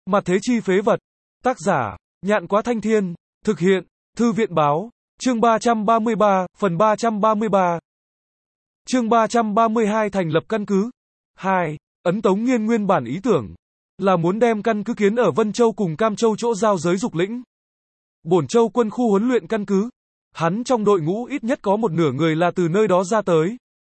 Mặt thế chi phế vật. Tác giả, Nhạn Quá Thanh Thiên. Thực hiện, Thư viện Báo. Chương 333, phần 333. Chương 332 thành lập căn cứ. 2. Ấn Tống Nghiên nguyên bản ý tưởng là muốn đem căn cứ kiến ở Vân Châu cùng Cam Châu chỗ giao giới Dục Lĩnh. Bổn Châu quân khu huấn luyện căn cứ. Hắn trong đội ngũ ít nhất có một nửa người là từ nơi đó ra tới.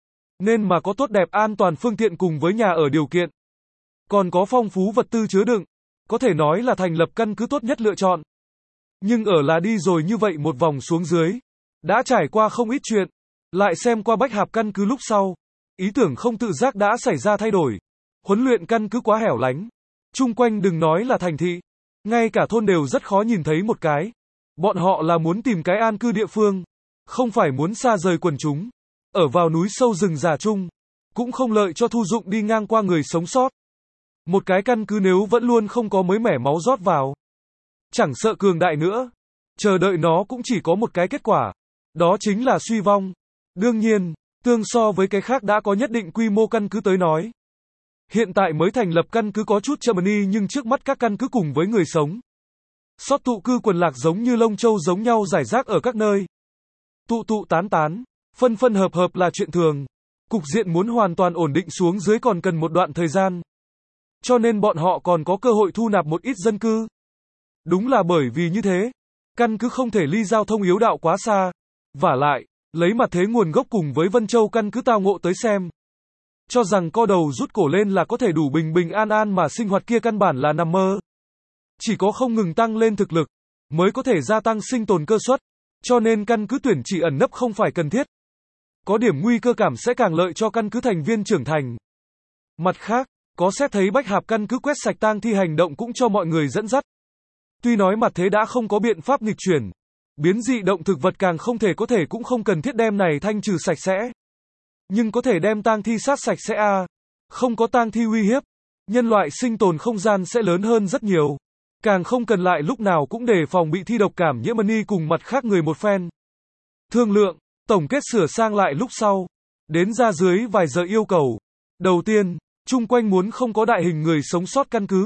Nên mà có tốt đẹp an toàn phương tiện cùng với nhà ở điều kiện. Còn có phong phú vật tư chứa đựng. Có thể nói là thành lập căn cứ tốt nhất lựa chọn. Nhưng ở là đi rồi như vậy một vòng xuống dưới. Đã trải qua không ít chuyện. Lại xem qua Bách Hạp căn cứ lúc sau. Ý tưởng không tự giác đã xảy ra thay đổi. Huấn luyện căn cứ quá hẻo lánh. Chung quanh đừng nói là thành thị. Ngay cả thôn đều rất khó nhìn thấy một cái. Bọn họ là muốn tìm cái an cư địa phương. Không phải muốn xa rời quần chúng. Ở vào núi sâu rừng già chung. Cũng không lợi cho thu dụng đi ngang qua người sống sót. Một cái căn cứ nếu vẫn luôn không có mới mẻ máu rót vào. Chẳng sợ cường đại nữa. Chờ đợi nó cũng chỉ có một cái kết quả. Đó chính là suy vong. Đương nhiên, tương so với cái khác đã có nhất định quy mô căn cứ tới nói. Hiện tại mới thành lập căn cứ có chút chậm đi nhưng trước mắt các căn cứ cùng với người sống. Sót tụ cư quần lạc giống như lông châu giống nhau rải rác ở các nơi. Tụ tụ tán tán, phân phân hợp hợp là chuyện thường. Cục diện muốn hoàn toàn ổn định xuống dưới còn cần một đoạn thời gian. Cho nên bọn họ còn có cơ hội thu nạp một ít dân cư. Đúng là bởi vì như thế, căn cứ không thể ly giao thông yếu đạo quá xa. Vả lại, lấy mặt thế nguồn gốc cùng với Vân Châu căn cứ tao ngộ tới xem. Cho rằng co đầu rút cổ lên là có thể đủ bình bình an an mà sinh hoạt kia căn bản là nằm mơ. Chỉ có không ngừng tăng lên thực lực, mới có thể gia tăng sinh tồn cơ suất. Cho nên căn cứ tuyển chỉ ẩn nấp không phải cần thiết. Có điểm nguy cơ cảm sẽ càng lợi cho căn cứ thành viên trưởng thành. Mặt khác, có xét thấy Bách Hạp căn cứ quét sạch tang thi hành động cũng cho mọi người dẫn dắt. Tuy nói mặt thế đã không có biện pháp nghịch chuyển. Biến dị động thực vật càng không thể cũng không cần thiết đem này thanh trừ sạch sẽ. Nhưng có thể đem tang thi sát sạch sẽ Không có tang thi uy hiếp. Nhân loại sinh tồn không gian sẽ lớn hơn rất nhiều. Càng không cần lại lúc nào cũng đề phòng bị thi độc cảm nhiễm ni cùng mặt khác người một phen. Thương lượng, tổng kết sửa sang lại lúc sau. Đến ra dưới vài giờ yêu cầu. Đầu tiên, chung quanh muốn không có đại hình người sống sót căn cứ.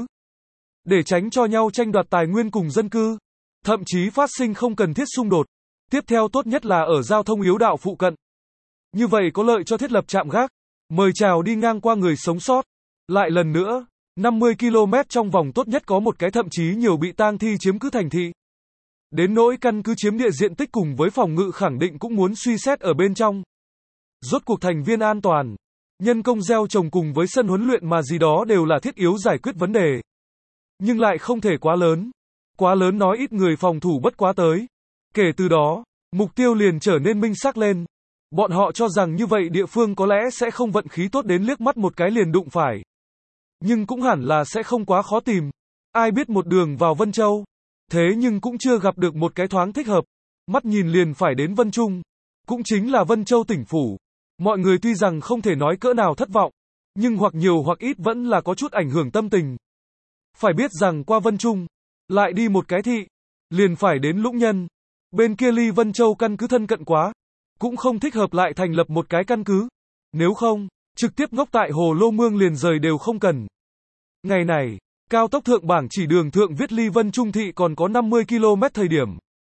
Để tránh cho nhau tranh đoạt tài nguyên cùng dân cư. Thậm chí phát sinh không cần thiết xung đột. Tiếp theo tốt nhất là ở giao thông yếu đạo phụ cận. Như vậy có lợi cho thiết lập trạm gác. Mời chào đi ngang qua người sống sót. Lại lần nữa, 50 km trong vòng tốt nhất có một cái thậm chí nhiều bị tang thi chiếm cứ thành thị. Đến nỗi căn cứ chiếm địa diện tích cùng với phòng ngự khẳng định cũng muốn suy xét ở bên trong. Rốt cuộc thành viên an toàn. Nhân công gieo trồng cùng với sân huấn luyện mà gì đó đều là thiết yếu giải quyết vấn đề. Nhưng lại không thể quá lớn. Quá lớn nói ít người phòng thủ bất quá tới. Kể từ đó, mục tiêu liền trở nên minh xác lên. Bọn họ cho rằng như vậy địa phương có lẽ sẽ không vận khí tốt đến liếc mắt một cái liền đụng phải. Nhưng cũng hẳn là sẽ không quá khó tìm. Ai biết một đường vào Vân Châu. Thế nhưng cũng chưa gặp được một cái thoáng thích hợp. Mắt nhìn liền phải đến Vân Trung. Cũng chính là Vân Châu tỉnh phủ. Mọi người tuy rằng không thể nói cỡ nào thất vọng. Nhưng hoặc nhiều hoặc ít vẫn là có chút ảnh hưởng tâm tình. Phải biết rằng qua Vân Trung. Lại đi một cái thị. Liền phải đến Lũng Nhân. Bên kia ly Vân Châu căn cứ thân cận quá. Cũng không thích hợp lại thành lập một cái căn cứ. Nếu không, trực tiếp ngốc tại Hồ Lô Mương liền rời đều không cần. Ngày này, cao tốc thượng bảng chỉ đường thượng viết ly Vân Trung thị còn có 50 km thời điểm.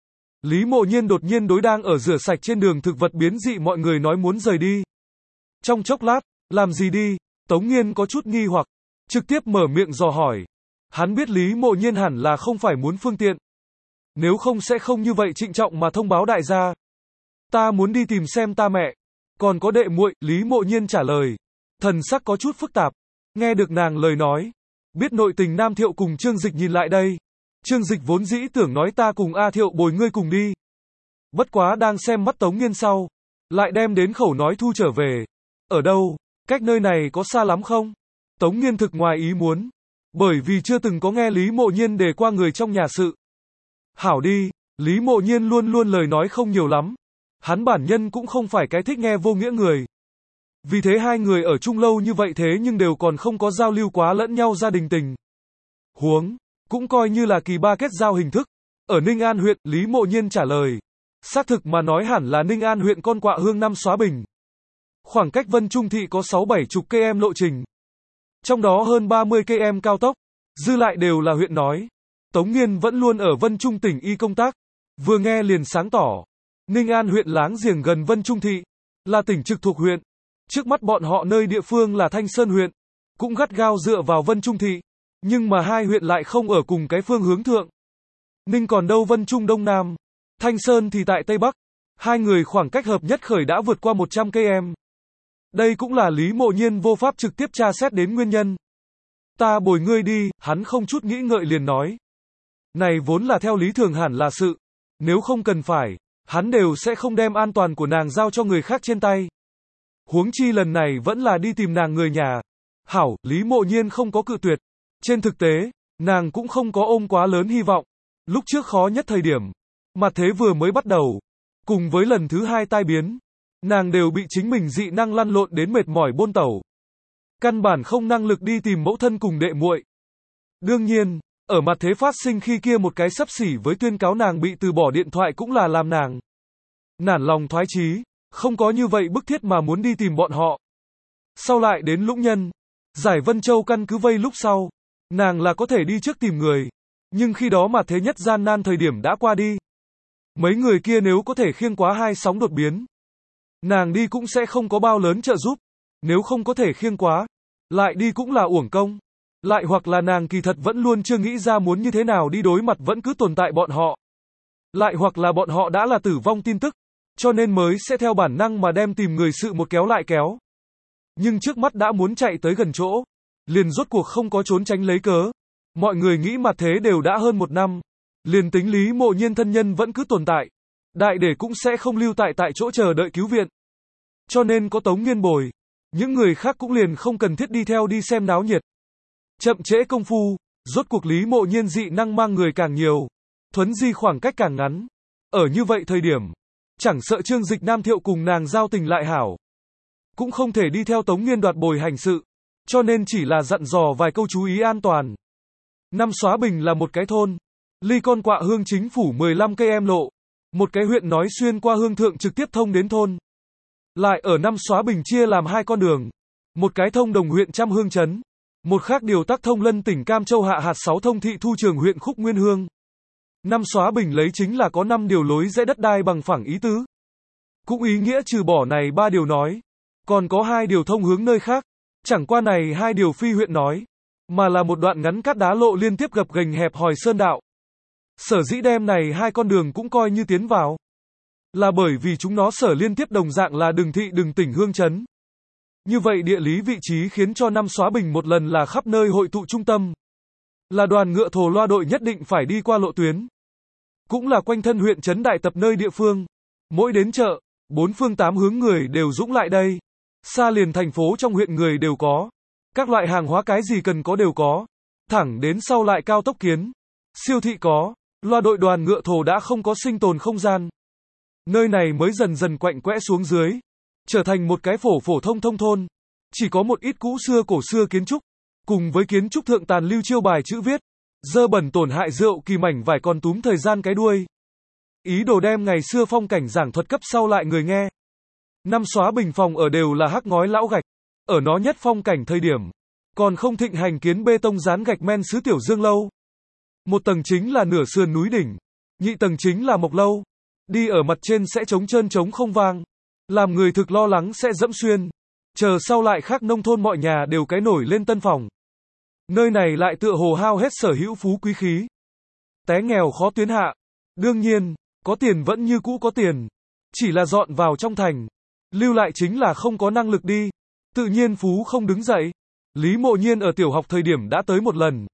Lý Mộ Nhiên đột nhiên đối đang ở rửa sạch trên đường thực vật biến dị mọi người nói muốn rời đi. Trong chốc lát, làm gì đi? Tống Nghiên có chút nghi hoặc, trực tiếp mở miệng dò hỏi. Hắn biết Lý Mộ Nhiên hẳn là không phải muốn phương tiện. Nếu không sẽ không như vậy trịnh trọng mà thông báo đại gia. Ta muốn đi tìm xem ta mẹ. Còn có đệ muội, Lý Mộ Nhiên trả lời. Thần sắc có chút phức tạp. Nghe được nàng lời nói. Biết nội tình Nam Thiệu cùng Trương Dịch nhìn lại đây. Trương Dịch vốn dĩ tưởng nói ta cùng A Thiệu bồi ngươi cùng đi. Bất quá đang xem mắt Tống Nghiên sau. Lại đem đến khẩu nói thu trở về. Ở đâu? Cách nơi này có xa lắm không? Tống Nghiên thực ngoài ý muốn. Bởi vì chưa từng có nghe Lý Mộ Nhiên đề qua người trong nhà sự. Hảo đi, Lý Mộ Nhiên luôn luôn lời nói không nhiều lắm. Hắn bản nhân cũng không phải cái thích nghe vô nghĩa người. Vì thế hai người ở chung lâu như vậy thế nhưng đều còn không có giao lưu quá lẫn nhau gia đình tình. Huống, cũng coi như là kỳ ba kết giao hình thức. Ở Ninh An huyện, Lý Mộ Nhiên trả lời. Xác thực mà nói hẳn là Ninh An huyện con quạ hương năm xóa bình. Khoảng cách Vân Trung thị có 6-7 chục km lộ trình. Trong đó hơn 30 km cao tốc. dư lại đều là huyện nói. Tống Nghiên vẫn luôn ở Vân Trung tỉnh y công tác, vừa nghe liền sáng tỏ. Ninh An huyện láng giềng gần Vân Trung thị, là tỉnh trực thuộc huyện. Trước mắt bọn họ nơi địa phương là Thanh Sơn huyện, cũng gắt gao dựa vào Vân Trung thị, nhưng mà hai huyện lại không ở cùng cái phương hướng thượng. Ninh còn đâu Vân Trung đông nam, Thanh Sơn thì tại tây bắc, hai người khoảng cách hợp nhất khởi đã vượt qua 100 km. Đây cũng là Lý Mộ Nhiên vô pháp trực tiếp tra xét đến nguyên nhân. Ta bồi ngươi đi, hắn không chút nghĩ ngợi liền nói. Này vốn là theo lý thường hẳn là sự, nếu không cần phải, hắn đều sẽ không đem an toàn của nàng giao cho người khác trên tay. Huống chi lần này vẫn là đi tìm nàng người nhà. Hảo, Lý Mộ Nhiên không có cự tuyệt. Trên thực tế, nàng cũng không có ôm quá lớn hy vọng. Lúc trước khó nhất thời điểm, mặt thế vừa mới bắt đầu, cùng với lần thứ hai tai biến, nàng đều bị chính mình dị năng lăn lộn đến mệt mỏi bôn tẩu. Căn bản không năng lực đi tìm mẫu thân cùng đệ muội. Đương nhiên, ở mặt thế phát sinh khi kia một cái xấp xỉ với tuyên cáo nàng bị từ bỏ điện thoại cũng là làm nàng nản lòng thoái chí, không có như vậy bức thiết mà muốn đi tìm bọn họ. Sau lại đến Lũng Nhân, giải Vân Châu căn cứ vây lúc sau, nàng là có thể đi trước tìm người, nhưng khi đó mà thế nhất gian nan thời điểm đã qua đi. Mấy người kia nếu có thể khiêng quá hai sóng đột biến, nàng đi cũng sẽ không có bao lớn trợ giúp, nếu không có thể khiêng quá, lại đi cũng là uổng công. Lại hoặc là nàng kỳ thật vẫn luôn chưa nghĩ ra muốn như thế nào đi đối mặt vẫn cứ tồn tại bọn họ. Lại hoặc là bọn họ đã là tử vong tin tức, cho nên mới sẽ theo bản năng mà đem tìm người sự một kéo lại kéo. Nhưng trước mắt đã muốn chạy tới gần chỗ, liền rốt cuộc không có trốn tránh lấy cớ. Mọi người nghĩ mặt thế đều đã hơn 1 năm, liền tính Lý Mộ Nhiên thân nhân vẫn cứ tồn tại, đại để cũng sẽ không lưu tại chỗ chờ đợi cứu viện. Cho nên có Tống Nghiên bồi, những người khác cũng liền không cần thiết đi theo đi xem náo nhiệt. Chậm trễ công phu, rốt cuộc Lý Mộ Nhiên dị năng mang người càng nhiều, thuấn di khoảng cách càng ngắn. Ở như vậy thời điểm, chẳng sợ Trương Dịch Nam Thiệu cùng nàng giao tình lại hảo, cũng không thể đi theo Tống Nghiên đoạt bồi hành sự, cho nên chỉ là dặn dò vài câu chú ý an toàn. Năm Xóa Bình là một cái thôn, ly Con Quạ Hương chính phủ 15 km lộ, một cái huyện nói xuyên qua hương thượng trực tiếp thông đến thôn. Lại ở Năm Xóa Bình chia làm hai con đường, một cái thông đồng huyện Trăm Hương trấn, một khác điều tắc thông lân tỉnh Cam Châu hạ hạt 6 thông thị thu trường huyện Khúc Nguyên Hương. Năm Xóa Bình lấy chính là có 5 điều lối rẽ đất đai bằng phẳng ý tứ. Cũng ý nghĩa trừ bỏ này 3 điều nói, còn có 2 điều thông hướng nơi khác, chẳng qua này 2 điều phi huyện nói, mà là một đoạn ngắn cát đá lộ liên tiếp gập ghềnh hẹp hòi sơn đạo. Sở dĩ đem này 2 con đường cũng coi như tiến vào, là bởi vì chúng nó sở liên tiếp đồng dạng là đường thị đường tỉnh hương trấn. Như vậy địa lý vị trí khiến cho Năm Xóa Bình một lần là khắp nơi hội tụ trung tâm. Là đoàn ngựa thồ loa đội nhất định phải đi qua lộ tuyến. Cũng là quanh thân huyện trấn đại tập nơi địa phương. Mỗi đến chợ, 4 phương 8 hướng người đều dũng lại đây. Xa liền thành phố trong huyện người đều có. Các loại hàng hóa cái gì cần có đều có. Thẳng đến sau lại cao tốc kiến. Siêu thị có. Loa đội đoàn ngựa thồ đã không có sinh tồn không gian. Nơi này mới dần dần quạnh quẽ xuống dưới. Trở thành một cái phổ thông thôn. Chỉ có một ít cũ xưa cổ xưa kiến trúc. Cùng với kiến trúc thượng tàn lưu chiêu bài chữ viết. Dơ bẩn tổn hại rượu kỳ mảnh vải còn túm thời gian cái đuôi. Ý đồ đem ngày xưa phong cảnh giảng thuật cấp sau lại người nghe. Năm Xóa Bình phòng ở đều là hắc ngói lão gạch. Ở nó nhất phong cảnh thời điểm. Còn không thịnh hành kiến bê tông dán gạch men sứ tiểu dương lâu. Một tầng chính là nửa sườn núi đỉnh. Nhị tầng chính là mộc lâu. Đi ở mặt trên sẽ trống trơn trống không vang. Làm người thực lo lắng sẽ dẫm xuyên. Chờ sau lại khác nông thôn mọi nhà đều cái nổi lên tân phòng. Nơi này lại tựa hồ hao hết sở hữu phú quý khí. Té nghèo khó tuyến hạ. Đương nhiên, có tiền vẫn như cũ có tiền. Chỉ là dọn vào trong thành. Lưu lại chính là không có năng lực đi. Tự nhiên phú không đứng dậy. Lý Mộ Nhiên ở tiểu học thời điểm đã tới một lần.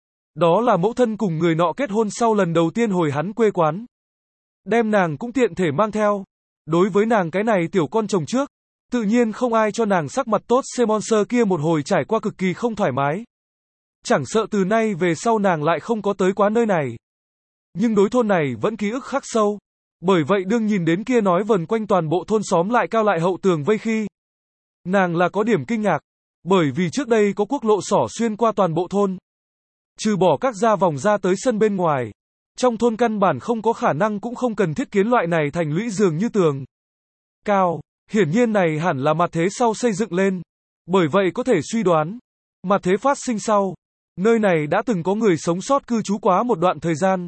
Đó là mẫu thân cùng người nọ kết hôn sau lần đầu tiên hồi hắn quê quán. Đem nàng cũng tiện thể mang theo. Đối với nàng cái này tiểu con chồng trước, tự nhiên không ai cho nàng sắc mặt tốt Semonser kia một hồi trải qua cực kỳ không thoải mái. Chẳng sợ từ nay về sau nàng lại không có tới quá nơi này. Nhưng đối thôn này vẫn ký ức khắc sâu. Bởi vậy đương nhìn đến kia nói vần quanh toàn bộ thôn xóm lại cao lại hậu tường vây khi. Nàng là có điểm kinh ngạc. Bởi vì trước đây có quốc lộ xỏ xuyên qua toàn bộ thôn. Trừ bỏ các gia vòng ra tới sân bên ngoài. Trong thôn căn bản không có khả năng cũng không cần thiết kiến loại này thành lũy dường như tường cao. Hiển nhiên này hẳn là mặt thế sau xây dựng lên. Bởi vậy có thể suy đoán. Mặt thế phát sinh sau. Nơi này đã từng có người sống sót cư trú quá một đoạn thời gian.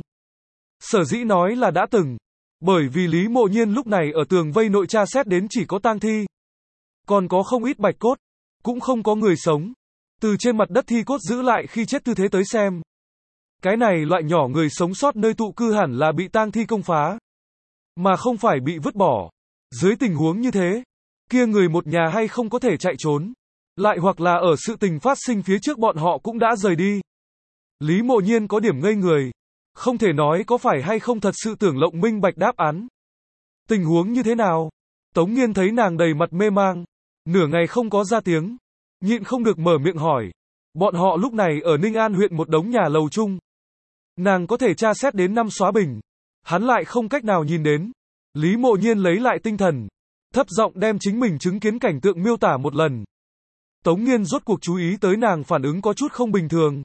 Sở dĩ nói là đã từng, bởi vì Lý Mộ Nhiên lúc này ở tường vây nội tra xét đến chỉ có tang thi. Còn có không ít bạch cốt, cũng không có người sống. Từ trên mặt đất thi cốt giữ lại khi chết tư thế tới xem. Cái này loại nhỏ người sống sót nơi tụ cư hẳn là bị tang thi công phá, mà không phải bị vứt bỏ. Dưới tình huống như thế, kia người một nhà hay không có thể chạy trốn, lại hoặc là ở sự tình phát sinh phía trước bọn họ cũng đã rời đi. Lý Mộ Nhiên có điểm ngây người, không thể nói có phải hay không thật sự tưởng lộng minh bạch đáp án. Tình huống như thế nào? Tống Nghiên thấy nàng đầy mặt mê mang, nửa ngày không có ra tiếng, nhịn không được mở miệng hỏi. Bọn họ lúc này ở Ninh An huyện một đống nhà lầu chung. Nàng có thể tra xét đến 5 xóa bình, hắn lại không cách nào nhìn đến. Lý Mộ Nhiên lấy lại tinh thần, thấp giọng đem chính mình chứng kiến cảnh tượng miêu tả một lần. Tống Nghiên rốt cuộc chú ý tới nàng phản ứng có chút không bình thường.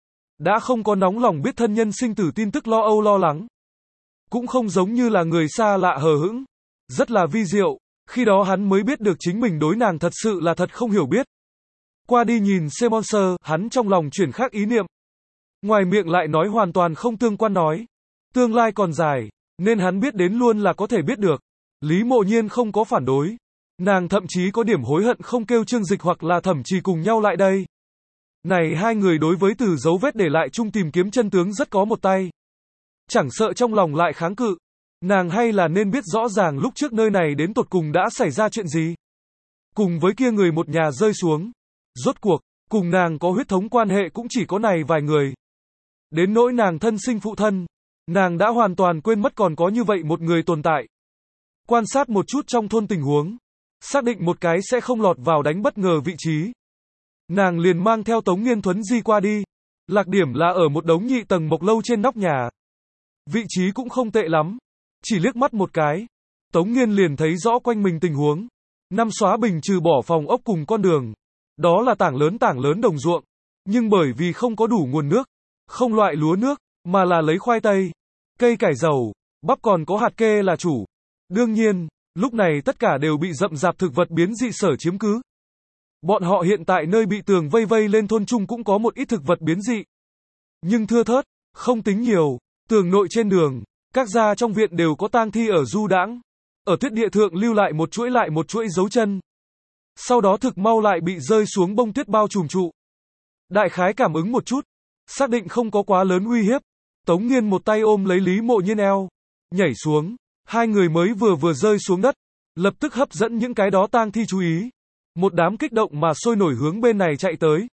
Đã không có nóng lòng biết thân nhân sinh tử tin tức lo âu lo lắng. Cũng không giống như là người xa lạ hờ hững. Rất là vi diệu, khi đó hắn mới biết được chính mình đối nàng thật sự là thật không hiểu biết. Qua đi nhìn Semonser, hắn trong lòng chuyển khác ý niệm. Ngoài miệng lại nói hoàn toàn không tương quan nói. Tương lai còn dài, nên hắn biết đến luôn là có thể biết được. Lý Mộ Nhiên không có phản đối. Nàng thậm chí có điểm hối hận không kêu Trương Dịch hoặc là Thẩm Trì cùng nhau lại đây. Này hai người đối với từ dấu vết để lại chung tìm kiếm chân tướng rất có một tay. Chẳng sợ trong lòng lại kháng cự. Nàng hay là nên biết rõ ràng lúc trước nơi này đến tột cùng đã xảy ra chuyện gì. Cùng với kia người một nhà rơi xuống. Rốt cuộc, cùng nàng có huyết thống quan hệ cũng chỉ có này vài người. Đến nỗi nàng thân sinh phụ thân, nàng đã hoàn toàn quên mất còn có như vậy một người tồn tại. Quan sát một chút trong thôn tình huống, xác định một cái sẽ không lọt vào đánh bất ngờ vị trí. Nàng liền mang theo Tống Nghiên thuấn di qua đi. Lạc điểm là ở một đống nhị tầng mộc lâu trên nóc nhà. Vị trí cũng không tệ lắm. Chỉ liếc mắt một cái, Tống Nghiên liền thấy rõ quanh mình tình huống. 5 xóa bình trừ bỏ phòng ốc cùng con đường. Đó là tảng lớn đồng ruộng. Nhưng bởi vì không có đủ nguồn nước, không loại lúa nước, mà là lấy khoai tây, cây cải dầu, bắp còn có hạt kê là chủ. Đương nhiên, lúc này tất cả đều bị rậm rạp thực vật biến dị sở chiếm cứ. Bọn họ hiện tại nơi bị tường vây vây lên thôn chung cũng có một ít thực vật biến dị. Nhưng thưa thớt, không tính nhiều. Tường nội trên đường, các gia trong viện đều có tang thi ở du đãng. Ở tuyết địa thượng lưu lại một chuỗi dấu chân. Sau đó thực mau lại bị rơi xuống bông tuyết bao trùm trụ. Đại khái cảm ứng một chút, xác định không có quá lớn uy hiếp. Tống Nghiên một tay ôm lấy Lý Mộ Nhiên eo, nhảy xuống. Hai người mới vừa rơi xuống đất, lập tức hấp dẫn những cái đó tang thi chú ý. Một đám kích động mà sôi nổi hướng bên này chạy tới.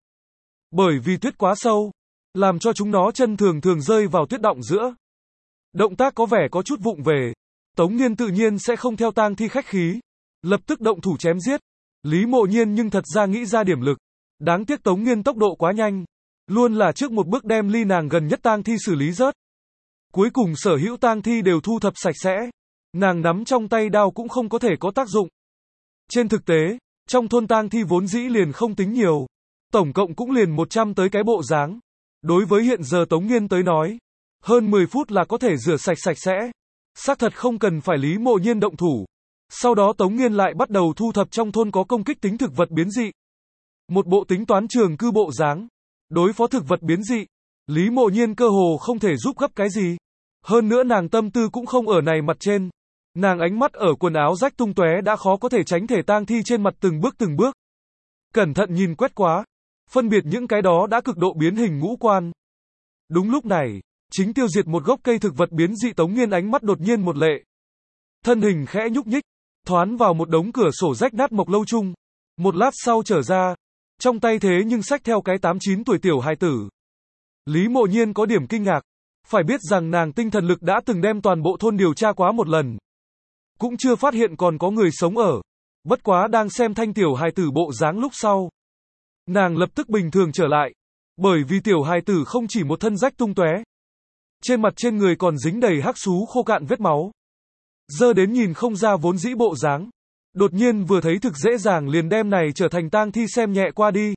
Bởi vì tuyết quá sâu, làm cho chúng nó chân thường rơi vào tuyết đọng giữa. Động tác có vẻ có chút vụng về. Tống Nghiên tự nhiên sẽ không theo tang thi khách khí, lập tức động thủ chém giết. Lý Mộ Nhiên nhưng thật ra nghĩ ra điểm lực. Đáng tiếc Tống Nghiên tốc độ quá nhanh, luôn là trước một bước đem ly nàng gần nhất tang thi xử lý rớt. Cuối cùng sở hữu tang thi đều thu thập sạch sẽ. Nàng nắm trong tay đao cũng không có thể có tác dụng. Trên thực tế, trong thôn tang thi vốn dĩ liền không tính nhiều. Tổng cộng cũng liền 100 tới cái bộ dáng. Đối với hiện giờ Tống Nghiên tới nói, hơn 10 phút là có thể rửa sạch sẽ. Xác thật không cần phải Lý Mộ Nhiên động thủ. Sau đó Tống Nghiên lại bắt đầu thu thập trong thôn có công kích tính thực vật biến dị. Một bộ tính toán trường cư bộ dáng. Đối phó thực vật biến dị, Lý Mộ Nhiên cơ hồ không thể giúp gấp cái gì. Hơn nữa nàng tâm tư cũng không ở này mặt trên. Nàng ánh mắt ở quần áo rách tung tóe đã khó có thể tránh thể tang thi trên mặt từng bước. Cẩn thận nhìn quét quá, phân biệt những cái đó đã cực độ biến hình ngũ quan. Đúng lúc này, chính tiêu diệt một gốc cây thực vật biến dị Tống Nghiên ánh mắt đột nhiên một lệ. Thân hình khẽ nhúc nhích, thoán vào một đống cửa sổ rách nát mộc lâu chung. Một lát sau trở ra, trong tay thế nhưng xách theo cái 8-9 tuổi tiểu hài tử. Lý Mộ Nhiên có điểm kinh ngạc, phải biết rằng nàng tinh thần lực đã từng đem toàn bộ thôn điều tra quá một lần. Cũng chưa phát hiện còn có người sống ở. Bất quá đang xem thanh tiểu hài tử bộ dáng lúc sau. Nàng lập tức bình thường trở lại. Bởi vì tiểu hài tử không chỉ một thân rách tung tóe. Trên mặt trên người còn dính đầy hắc xú khô cạn vết máu. Dơ đến nhìn không ra vốn dĩ bộ dáng. Đột nhiên vừa thấy thực dễ dàng liền đem này trở thành tang thi xem nhẹ qua đi.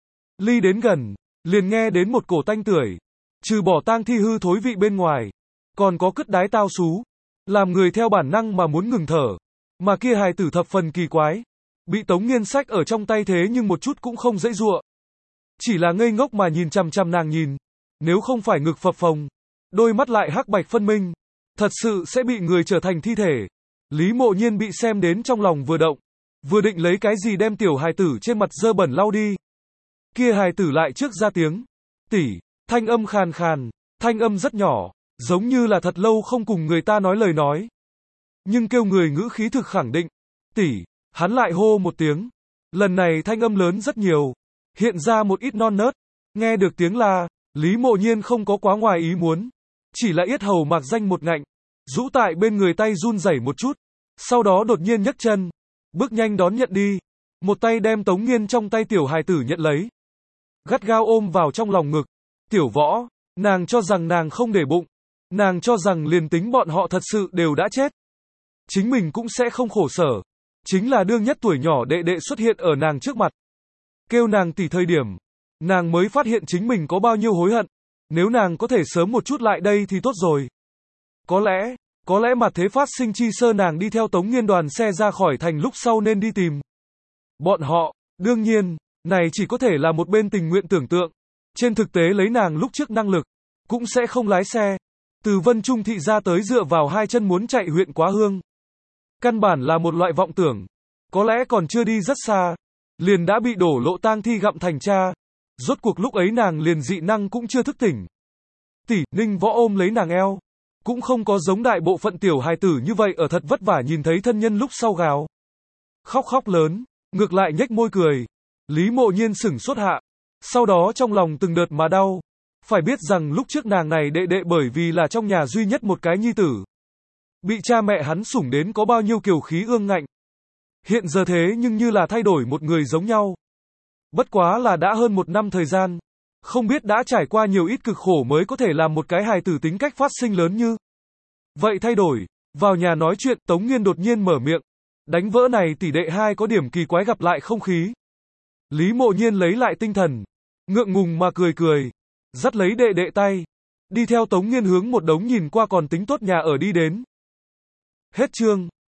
Ly đến gần, liền nghe đến một cổ tanh tưởi. Trừ bỏ tang thi hư thối vị bên ngoài, còn có cứt đái tao xú. Làm người theo bản năng mà muốn ngừng thở. Mà kia hài tử thập phần kỳ quái. Bị Tống Nghiên xách ở trong tay thế nhưng một chút cũng không dễ dụa. chỉ là ngây ngốc mà nhìn chằm chằm nàng nhìn. Nếu không phải ngực phập phồng, đôi mắt lại hắc bạch phân minh, thật sự sẽ bị người trở thành thi thể. Lý Mộ Nhiên bị xem đến trong lòng vừa động, vừa định lấy cái gì đem tiểu hài tử trên mặt dơ bẩn lau đi. Kia hài tử lại trước ra tiếng, tỷ, thanh âm khàn khàn, thanh âm rất nhỏ, giống như là thật lâu không cùng người ta nói lời nói. Nhưng kêu người ngữ khí thực khẳng định, tỷ, hắn lại hô một tiếng. Lần này thanh âm lớn rất nhiều, hiện ra một ít non nớt, nghe được tiếng la, Lý Mộ Nhiên không có quá ngoài ý muốn, chỉ là yết hầu mạc danh một ngạnh, rũ tại bên người tay run rẩy một chút, sau đó đột nhiên nhấc chân, bước nhanh đón nhận đi, một tay đem Tống Nghiên trong tay tiểu hài tử nhận lấy, gắt gao ôm vào trong lòng ngực. Tiểu Võ, nàng cho rằng nàng không để bụng, nàng cho rằng liền tính bọn họ thật sự đều đã chết, chính mình cũng sẽ không khổ sở. Chính là đương nhất tuổi nhỏ đệ đệ xuất hiện ở nàng trước mặt, kêu nàng tỷ thời điểm, nàng mới phát hiện chính mình có bao nhiêu hối hận. Nếu nàng có thể sớm một chút lại đây thì tốt rồi. Có lẽ mặt thế phát sinh chi sơ nàng đi theo Tống Nghiên đoàn xe ra khỏi thành lúc sau nên đi tìm bọn họ. Đương nhiên, này chỉ có thể là một bên tình nguyện tưởng tượng. Trên thực tế lấy nàng lúc trước năng lực, cũng sẽ không lái xe. Từ Vân Trung thị ra tới dựa vào hai chân muốn chạy huyện Quá Hương. Căn bản là một loại vọng tưởng. Có lẽ còn chưa đi rất xa, liền đã bị đổ lộ tang thi gặm thành cha. Rốt cuộc lúc ấy nàng liền dị năng cũng chưa thức tỉnh. Tỷ, Ninh Võ ôm lấy nàng eo. Cũng không có giống đại bộ phận tiểu hài tử như vậy ở thật vất vả nhìn thấy thân nhân lúc sau gào khóc lớn, ngược lại nhếch môi cười. Lý Mộ Nhiên sửng sốt hạ, sau đó trong lòng từng đợt mà đau. Phải biết rằng lúc trước nàng này đệ đệ bởi vì là trong nhà duy nhất một cái nhi tử, bị cha mẹ hắn sủng đến có bao nhiêu kiều khí ương ngạnh. Hiện giờ thế nhưng như là thay đổi một người giống nhau. Bất quá là đã hơn 1 năm thời gian, không biết đã trải qua nhiều ít cực khổ mới có thể làm một cái hài tử tính cách phát sinh lớn như vậy thay đổi. Vào nhà nói chuyện, Tống Nghiên đột nhiên mở miệng, đánh vỡ này tỷ đệ hai có điểm kỳ quái gặp lại không khí. Lý Mộ Nhiên lấy lại tinh thần, ngượng ngùng mà cười, dắt lấy đệ đệ tay, đi theo Tống Nghiên hướng một đống nhìn qua còn tính tốt nhà ở đi đến. Hết chương.